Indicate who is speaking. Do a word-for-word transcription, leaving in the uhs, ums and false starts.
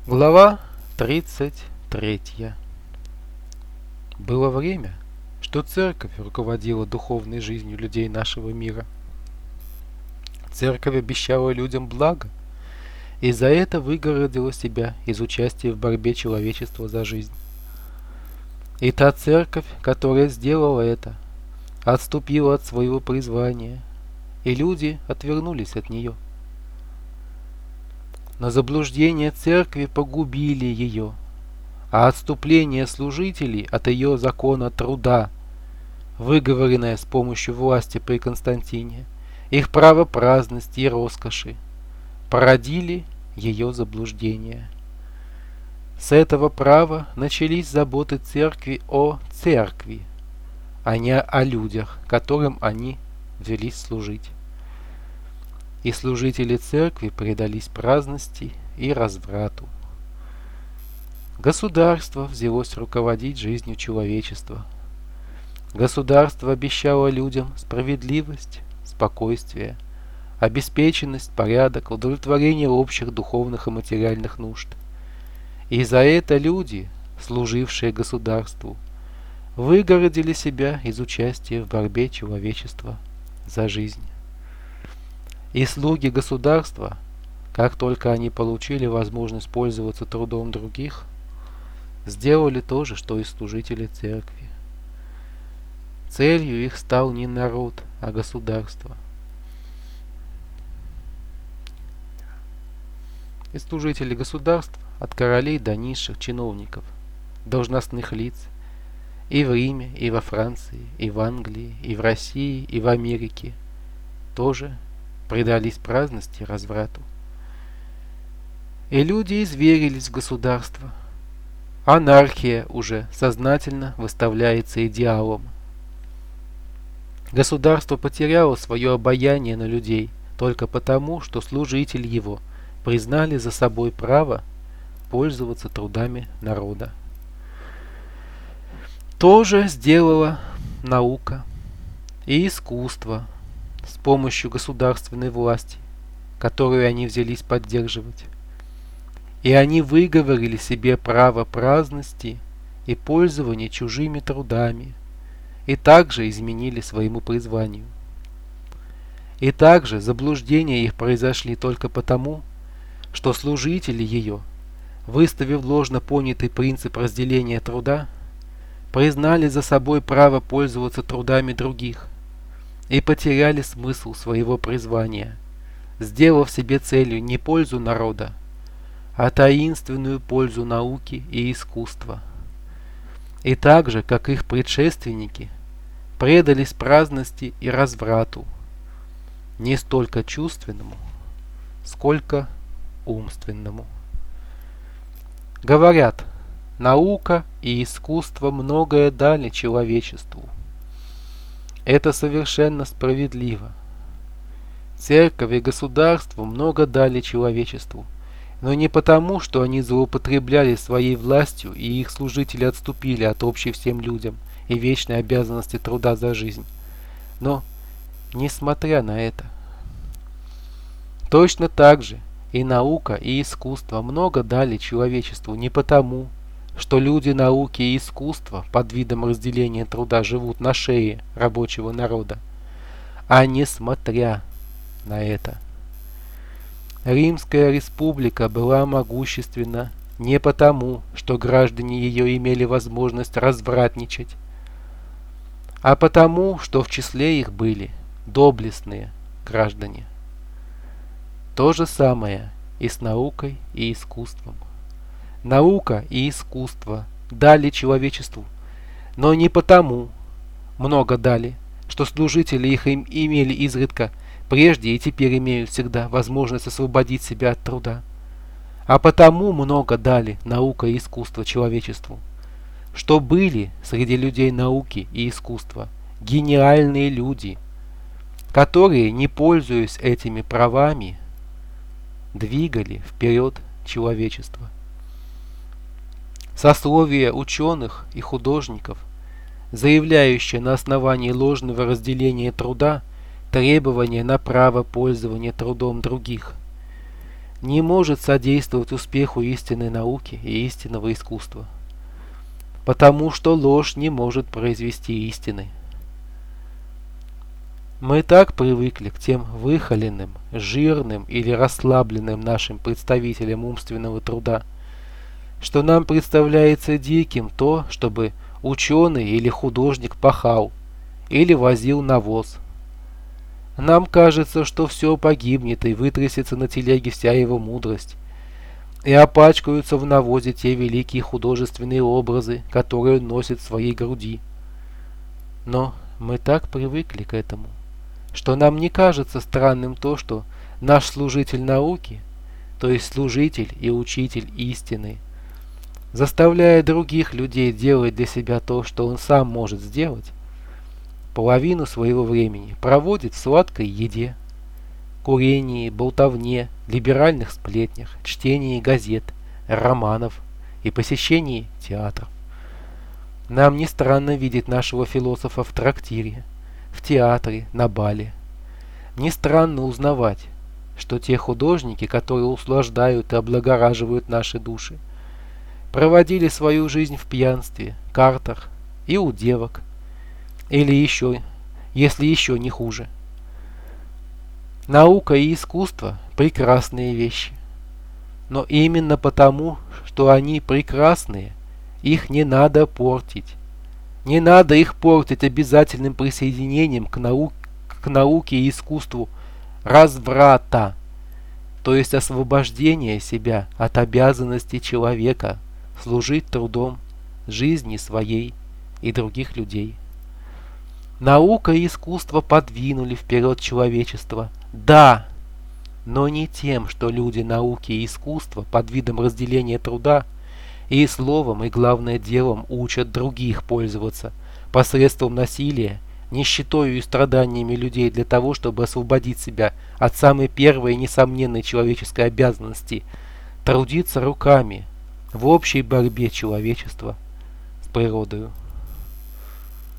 Speaker 1: Глава тридцать третья. Было время, что церковь руководила духовной жизнью людей нашего мира. Церковь обещала людям благо, и за это выгородила себя из участия в борьбе человечества за жизнь. И та церковь, которая сделала это, отступила от своего призвания, и люди отвернулись от нее. Но заблуждения церкви погубили ее, а отступление служителей от ее закона труда, выговоренное с помощью власти при Константине, их право праздности и роскоши, породили ее заблуждения. С этого права начались заботы церкви о церкви, а не о людях, которым они взялись служить. И служители церкви предались праздности и разврату. Государство взялось руководить жизнью человечества. Государство обещало людям справедливость, спокойствие, обеспеченность, порядок, удовлетворение общих духовных и материальных нужд. И за это люди, служившие государству, выгородили себя из участия в борьбе человечества за жизнь. И слуги государства, как только они получили возможность пользоваться трудом других, сделали то же, что и служители церкви. Целью их стал не народ, а государство. И служители государства, от королей до низших чиновников, должностных лиц, и в Риме, и во Франции, и в Англии, и в России, и в Америке, тоже предались праздности и разврату. И люди изверились в государство. Анархия уже сознательно выставляется идеалом. Государство потеряло свое обаяние на людей только потому, что служители его признали за собой право пользоваться трудами народа. То же сделала наука и искусство с помощью государственной власти, которую они взялись поддерживать. И они выговорили себе право праздности и пользования чужими трудами, и также изменили своему призванию. И также заблуждения их произошли только потому, что служители ее, выставив ложно понятый принцип разделения труда, признали за собой право пользоваться трудами других и потеряли смысл своего призвания, сделав себе целью не пользу народа, а таинственную пользу науки и искусства. И так же, как их предшественники, предались праздности и разврату, не столько чувственному, сколько умственному. Говорят, наука и искусство многое дали человечеству. Это совершенно справедливо. Церковь и государство много дали человечеству, но не потому, что они злоупотребляли своей властью и их служители отступили от общей всем людям и вечной обязанности труда за жизнь. Но, несмотря на это, точно так же и наука, и искусство много дали человечеству не потому, что люди науки и искусства под видом разделения труда живут на шее рабочего народа, а несмотря на это. Римская республика была могущественна не потому, что граждане ее имели возможность развратничать, а потому, что в числе их были доблестные граждане. То же самое и с наукой и искусством. Наука и искусство дали человечеству, но не потому много дали, что служители их им имели изредка прежде и теперь имеют всегда возможность освободить себя от труда, а потому много дали наука и искусство человечеству, что были среди людей науки и искусства гениальные люди, которые, не пользуясь этими правами, двигали вперед человечество. Сословие ученых и художников, заявляющее на основании ложного разделения труда требования на право пользования трудом других, не может содействовать успеху истинной науки и истинного искусства, потому что ложь не может произвести истины. Мы так привыкли к тем выхоленным, жирным или расслабленным нашим представителям умственного труда, что нам представляется диким то, чтобы ученый или художник пахал или возил навоз. Нам кажется, что все погибнет и вытрясется на телеге вся его мудрость, и опачкаются в навозе те великие художественные образы, которые он носит в своей груди. Но мы так привыкли к этому, что нам не кажется странным то, что наш служитель науки, то есть служитель и учитель истины, заставляя других людей делать для себя то, что он сам может сделать, половину своего времени проводит в сладкой еде, курении, болтовне, либеральных сплетнях, чтении газет, романов и посещении театров. Нам не странно видеть нашего философа в трактире, в театре, на бале. Не странно узнавать, что те художники, которые услаждают и облагораживают наши души, проводили свою жизнь в пьянстве, картах и у девок, или еще, если еще не хуже. Наука и искусство – прекрасные вещи, но именно потому, что они прекрасные, их не надо портить. Не надо их портить обязательным присоединением к, нау к науке и искусству разврата, то есть освобождения себя от обязанности человека служить трудом жизни своей и других людей. Наука и искусство подвинули вперед человечество, да, но не тем, что люди науки и искусства под видом разделения труда и словом, и главное делом учат других пользоваться посредством насилия, нищетою и страданиями людей для того, чтобы освободить себя от самой первой и несомненной человеческой обязанности трудиться руками в общей борьбе человечества с природою.